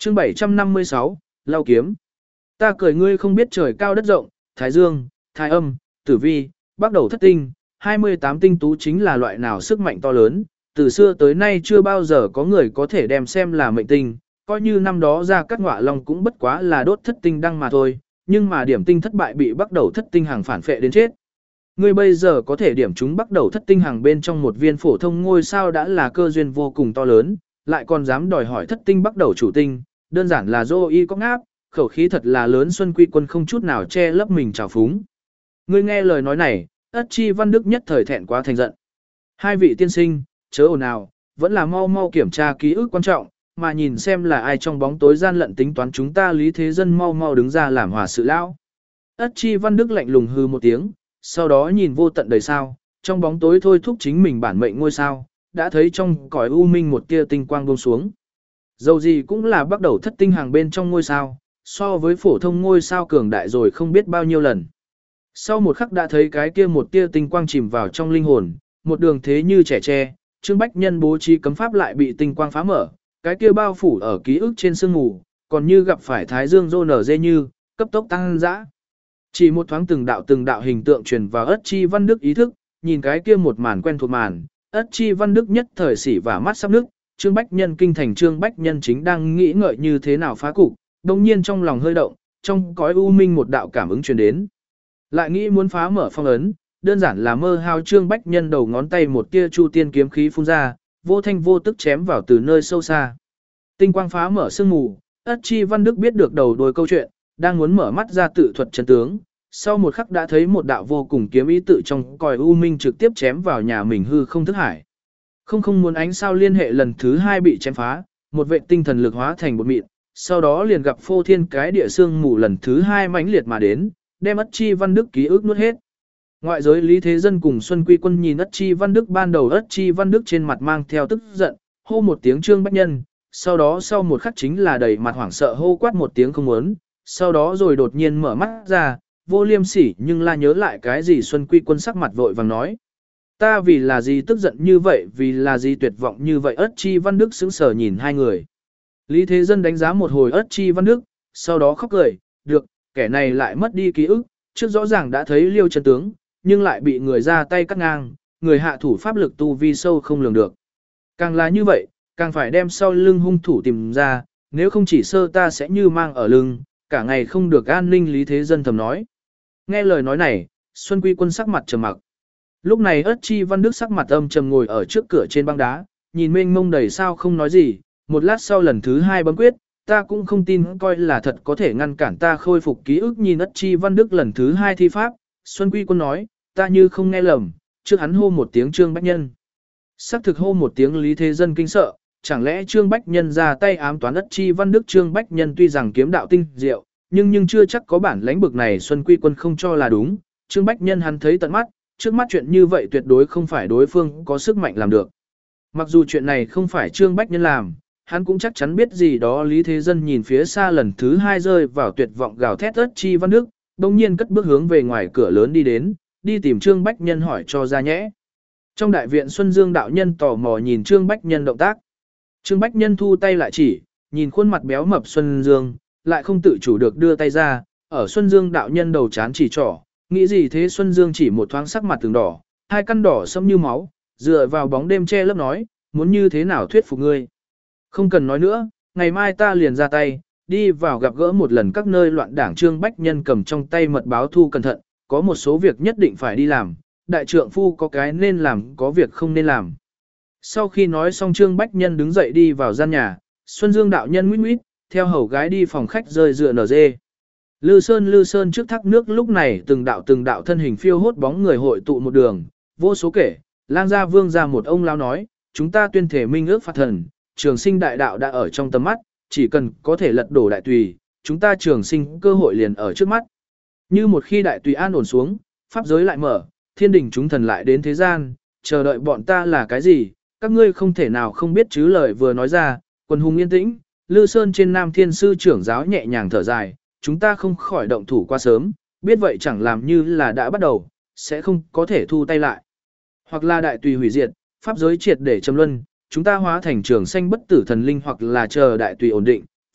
Chương 756, Lao kiếm. Ta cười ngươi không biết trời cao đất rộng, Thái Dương, Thái Âm, Tử Vi, bắt đầu thất tinh, 28 tinh tú chính là loại nào sức mạnh to lớn, từ xưa tới nay chưa bao giờ có người có thể đem xem là mệnh tinh, coi như năm đó ra cắt ngọa long cũng bất quá là đốt thất tinh đăng mà thôi, nhưng mà điểm tinh thất bại bị bắt đầu thất tinh hàng phản phệ đến chết. Ngươi bây giờ có thể điểm chúng bắt đầu thất tinh hàng bên trong một viên phổ thông ngôi sao đã là cơ duyên vô cùng to lớn, lại còn dám đòi hỏi thất tinh bắt đầu chủ tinh, đơn giản là dô y có ngáp, khẩu khí thật là lớn. Xuân Quy Quân không chút nào che lấp mình trào phúng. Ngươi nghe lời nói này, Ất Chi Văn Đức nhất thời thẹn quá thành giận. Hai vị tiên sinh, chớ ồn ào, vẫn là mau mau kiểm tra ký ức quan trọng, mà nhìn xem là ai trong bóng tối gian lận tính toán chúng ta Lý Thế Dân mau mau đứng ra làm hòa sự lão. Ất Chi Văn Đức lạnh lùng hư một tiếng, sau đó nhìn vô tận đời sao, trong bóng tối thôi thúc chính mình bản mệnh ngôi sao, đã thấy trong cõi u minh một tia tinh quang buông xuống. Dầu gì cũng là bắt đầu thất tinh hàng bên trong ngôi sao, so với phổ thông ngôi sao cường đại rồi không biết bao nhiêu lần. Sau một khắc đã thấy cái kia một tia tinh quang chìm vào trong linh hồn, một đường thế như trẻ tre, Trương Bách Nhân bố trí cấm pháp lại bị tinh quang phá mở, cái kia bao phủ ở ký ức trên sương mù, còn như gặp phải Thái Dương rô nở dê như, cấp tốc tăng dã. Chỉ một thoáng từng đạo hình tượng truyền vào Ất Chi Văn Đức ý thức, nhìn cái kia một màn quen thuộc màn, Ất Chi Văn Đức nhất thời xỉ và mắt sắp nước, Trương Bách Nhân kinh thành Trương Bách Nhân chính đang nghĩ ngợi như thế nào phá cục, đồng nhiên trong lòng hơi động, trong cõi u minh một đạo cảm ứng truyền đến. Lại nghĩ muốn phá mở phong ấn, đơn giản là mơ hao. Trương Bách Nhân đầu ngón tay một tia chu tiên kiếm khí phun ra, vô thanh vô tức chém vào từ nơi sâu xa. Tinh quang phá mở sương mù, Ất Chi Văn Đức biết được đầu đuôi câu chuyện, đang muốn mở mắt ra tự thuật chân tướng, sau một khắc đã thấy một đạo vô cùng kiếm ý tự trong cõi u minh trực tiếp chém vào nhà mình hư không thức hải. Không muốn ánh sao liên hệ lần thứ hai bị chém phá, một vệ tinh thần lực hóa thành bột mịn, sau đó liền gặp phô thiên cái địa sương mù lần thứ hai mãnh liệt mà đến, đem Ất Chi Văn Đức ký ức nuốt hết. Ngoại giới Lý Thế Dân cùng Xuân Quy Quân nhìn Ất Chi Văn Đức ban đầu, Ất Chi Văn Đức trên mặt mang theo tức giận, hô một tiếng Trương Bách Nhân, sau đó sau một khắc chính là đầy mặt hoảng sợ hô quát một tiếng không muốn, sau đó rồi đột nhiên mở mắt ra, vô liêm sỉ nhưng la nhớ lại cái gì. Xuân Quy Quân sắc mặt vội vàng nói: ta vì là gì tức giận như vậy, vì là gì tuyệt vọng như vậy? Ất Chi Văn Đức sững sờ nhìn hai người. Lý Thế Dân đánh giá một hồi Ất Chi Văn Đức, sau đó khóc cười, được, kẻ này lại mất đi ký ức, trước rõ ràng đã thấy liêu chân tướng, nhưng lại bị người ra tay cắt ngang, người hạ thủ pháp lực tu vi sâu không lường được. Càng là như vậy, càng phải đem sau lưng hung thủ tìm ra, nếu không chỉ sơ ta sẽ như mang ở lưng, cả ngày không được an ninh. Lý Thế Dân thầm nói. Nghe lời nói này, Xuân Quy Quân sắc mặt trầm mặc. Lúc này Ất Chi Văn Đức sắc mặt âm trầm ngồi ở trước cửa trên băng đá, nhìn mênh mông đầy sao không nói gì, một lát sau lần thứ hai bấm quyết, ta cũng không tin coi là thật có thể ngăn cản ta khôi phục ký ức. Nhìn Ất Chi Văn Đức lần thứ hai thi pháp, Xuân Quy Quân nói, ta như không nghe lầm, trước hắn hô một tiếng Trương Bách Nhân. Sắc thực hô một tiếng Lý Thế Dân kinh sợ, chẳng lẽ Trương Bách Nhân ra tay ám toán Ất Chi Văn Đức? Trương Bách Nhân tuy rằng kiếm đạo tinh diệu, nhưng chưa chắc có bản lãnh bực này. Xuân Quy Quân không cho là đúng, Trương Bách Nhân hắn thấy tận mắt, trước mắt chuyện như vậy tuyệt đối không phải đối phương có sức mạnh làm được. Mặc dù chuyện này không phải Trương Bách Nhân làm, hắn cũng chắc chắn biết gì đó. Lý Thế Dân nhìn phía xa lần thứ hai rơi vào tuyệt vọng gào thét Ất Chi Văn Đức, đồng nhiên cất bước hướng về ngoài cửa lớn đi đến, đi tìm Trương Bách Nhân hỏi cho ra nhẽ. Trong đại viện Xuân Dương đạo nhân tò mò nhìn Trương Bách Nhân động tác. Trương Bách Nhân thu tay lại chỉ, nhìn khuôn mặt béo mập Xuân Dương, lại không tự chủ được đưa tay ra, ở Xuân Dương đạo nhân đầu chán chỉ trỏ, nghĩ gì thế? Xuân Dương chỉ một thoáng sắc mặt từng đỏ, hai căn đỏ sẫm như máu, dựa vào bóng đêm che lấp nói, muốn như thế nào thuyết phục ngươi? Không cần nói nữa, ngày mai ta liền ra tay, đi vào gặp gỡ một lần các nơi loạn đảng. Trương Bách Nhân cầm trong tay mật báo thu cẩn thận, có một số việc nhất định phải đi làm, đại trượng phu có cái nên làm, có việc không nên làm. Sau khi nói xong Trương Bách Nhân đứng dậy đi vào gian nhà, Xuân Dương đạo nhân nguyết nguyết, theo hầu gái đi phòng khách rơi dựa nở dê. Lư Sơn trước thác nước lúc này từng đạo thân hình phiêu hốt bóng người hội tụ một đường, vô số kể, lang gia vương ra một ông lão nói, chúng ta tuyên thể minh ước phạt thần, trường sinh đại đạo đã ở trong tầm mắt, chỉ cần có thể lật đổ đại tùy, chúng ta trường sinh cơ hội liền ở trước mắt. Như một khi đại tùy an ổn xuống, pháp giới lại mở, thiên đình chúng thần lại đến thế gian, chờ đợi bọn ta là cái gì, các ngươi không thể nào không biết chứ. Lời vừa nói ra, quần hùng yên tĩnh, Lư Sơn trên Nam Thiên sư trưởng giáo nhẹ nhàng thở dài, chúng ta không khỏi động thủ quá sớm, biết vậy chẳng làm như là đã bắt đầu, sẽ không có thể thu tay lại. Hoặc là đại tùy hủy diệt, pháp giới triệt để trầm luân, chúng ta hóa thành trường sanh bất tử thần linh, hoặc là chờ đại tùy ổn định,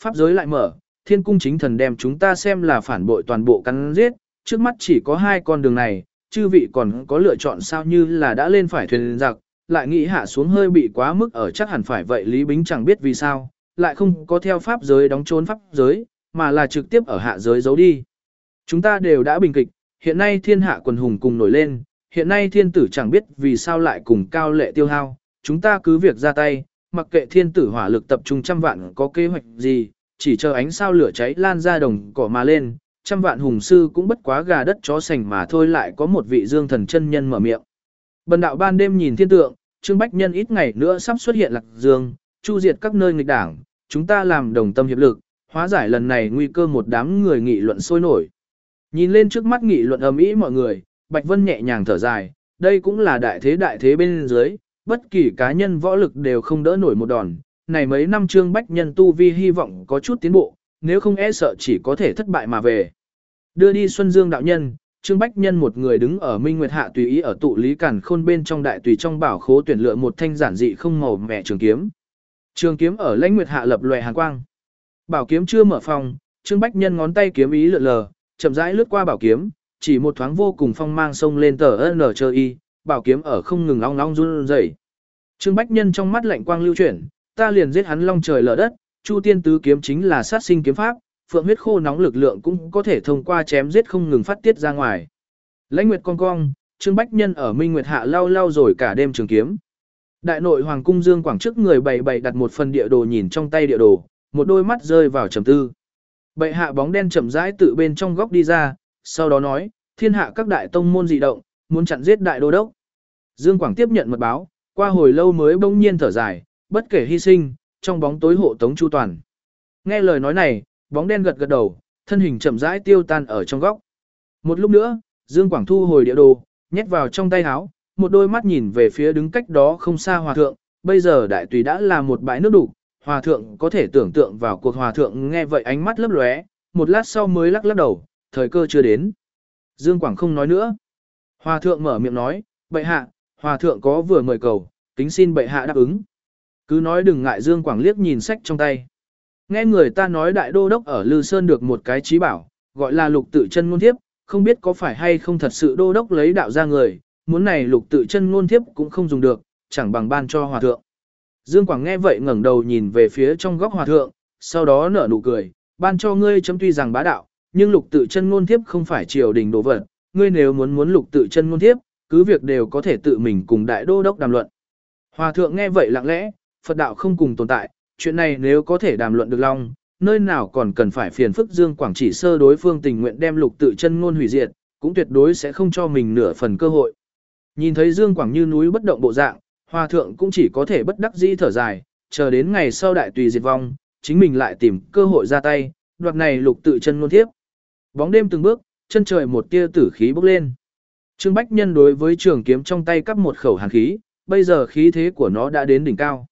pháp giới lại mở, thiên cung chính thần đem chúng ta xem là phản bội toàn bộ cắn giết, trước mắt chỉ có hai con đường này, chư vị còn có lựa chọn sao như là đã lên phải thuyền giặc, lại nghĩ hạ xuống hơi bị quá mức ở chắc hẳn phải vậy Lý Bính chẳng biết vì sao, lại không có theo pháp giới đóng trốn pháp giới, mà là trực tiếp ở hạ giới giấu đi. Chúng ta đều đã bình kịch, hiện nay thiên hạ quần hùng cùng nổi lên, hiện nay thiên tử chẳng biết vì sao lại cùng cao lệ tiêu hao, chúng ta cứ việc ra tay, mặc kệ thiên tử hỏa lực tập trung trăm vạn có kế hoạch gì, chỉ chờ ánh sao lửa cháy lan ra đồng cỏ mà lên, trăm vạn hùng sư cũng bất quá gà đất chó sành mà thôi. Lại có một vị dương thần chân nhân mở miệng. Bần đạo ban đêm nhìn thiên tượng, Trương Bách Nhân ít ngày nữa sắp xuất hiện Lạc Dương, chu diệt các nơi nghịch đảng, chúng ta làm đồng tâm hiệp lực, hóa giải lần này nguy cơ. Một đám người nghị luận sôi nổi. Nhìn lên trước mắt nghị luận ầm ĩ mọi người, Bạch Vân nhẹ nhàng thở dài, đây cũng là đại thế bên dưới, bất kỳ cá nhân võ lực đều không đỡ nổi một đòn. Này mấy năm Trương Bách Nhân tu vi hy vọng có chút tiến bộ, nếu không e sợ chỉ có thể thất bại mà về. Đưa đi Xuân Dương đạo nhân, Trương Bách Nhân một người đứng ở Minh Nguyệt Hạ tùy ý ở tụ lý cản khôn bên trong đại tùy trong bảo khố tuyển lựa một thanh giản dị không màu mẹ trường kiếm. Trường kiếm ở Lãnh Nguyệt Hạ lập lòe hàn quang. Bảo kiếm chưa mở phòng, Trương Bách Nhân ngón tay kiếm ý lượn lờ, chậm rãi lướt qua bảo kiếm, chỉ một thoáng vô cùng phong mang sông lên tờ n chờ y, bảo kiếm ở không ngừng long long run rẩy. Trương Bách Nhân trong mắt lạnh quang lưu chuyển, ta liền giết hắn long trời lở đất, Chu Tiên tứ kiếm chính là sát sinh kiếm pháp, phượng huyết khô nóng lực lượng cũng có thể thông qua chém giết không ngừng phát tiết ra ngoài. Lãnh Nguyệt cong cong, Trương Bách Nhân ở Minh Nguyệt Hạ lau rồi cả đêm trường kiếm. Đại nội hoàng cung Dương Quảng trước người bày đặt một phần địa đồ, nhìn trong tay địa đồ, một đôi mắt rơi vào trầm tư. Bệ hạ bóng đen chậm rãi tự bên trong góc đi ra, sau đó nói, thiên hạ các đại tông môn dị động, muốn chặn giết đại đô đốc. Dương Quảng tiếp nhận mật báo, qua hồi lâu mới bỗng nhiên thở dài, bất kể hy sinh, trong bóng tối hộ tống chu toàn. Nghe lời nói này, bóng đen gật gật đầu, thân hình chậm rãi tiêu tan ở trong góc. Một lúc nữa, Dương Quảng thu hồi địa đồ, nhét vào trong tay áo, một đôi mắt nhìn về phía đứng cách đó không xa hòa thượng, bây giờ đại tùy đã là một bãi nước đủ, hòa thượng có thể tưởng tượng vào cuộc. Hòa thượng nghe vậy ánh mắt lấp lóe, một lát sau mới lắc đầu, thời cơ chưa đến. Dương Quảng không nói nữa. Hòa thượng mở miệng nói, bệ hạ, hòa thượng có vừa mời cầu, kính xin bệ hạ đáp ứng. Cứ nói đừng ngại. Dương Quảng liếc nhìn sách trong tay. Nghe người ta nói đại đô đốc ở Lư Sơn được một cái trí bảo, gọi là lục tự chân ngôn thiếp, không biết có phải hay không thật sự đô đốc lấy đạo ra người, muốn này lục tự chân ngôn thiếp cũng không dùng được, chẳng bằng ban cho hòa thượng. Dương Quảng nghe vậy ngẩng đầu nhìn về phía trong góc hòa thượng, sau đó nở nụ cười, ban cho ngươi chấm tuy rằng bá đạo, nhưng lục tự chân ngôn thiếp không phải triều đình đồ vật, ngươi nếu muốn lục tự chân ngôn thiếp, cứ việc đều có thể tự mình cùng đại đô đốc đàm luận. Hòa thượng nghe vậy lặng lẽ, Phật đạo không cùng tồn tại, chuyện này nếu có thể đàm luận được long, nơi nào còn cần phải phiền phức. Dương Quảng chỉ sơ đối phương tình nguyện đem lục tự chân ngôn hủy diệt, cũng tuyệt đối sẽ không cho mình nửa phần cơ hội. Nhìn thấy Dương Quảng như núi bất động bộ dạng, hòa thượng cũng chỉ có thể bất đắc dĩ thở dài, chờ đến ngày sau đại tùy diệt vong, chính mình lại tìm cơ hội ra tay, đoạt này lục tự chân ngôn thiếp. Bóng đêm từng bước, chân trời một tia tử khí bốc lên. Trương Bách Nhân đối với trường kiếm trong tay cắp một khẩu hàn khí, bây giờ khí thế của nó đã đến đỉnh cao.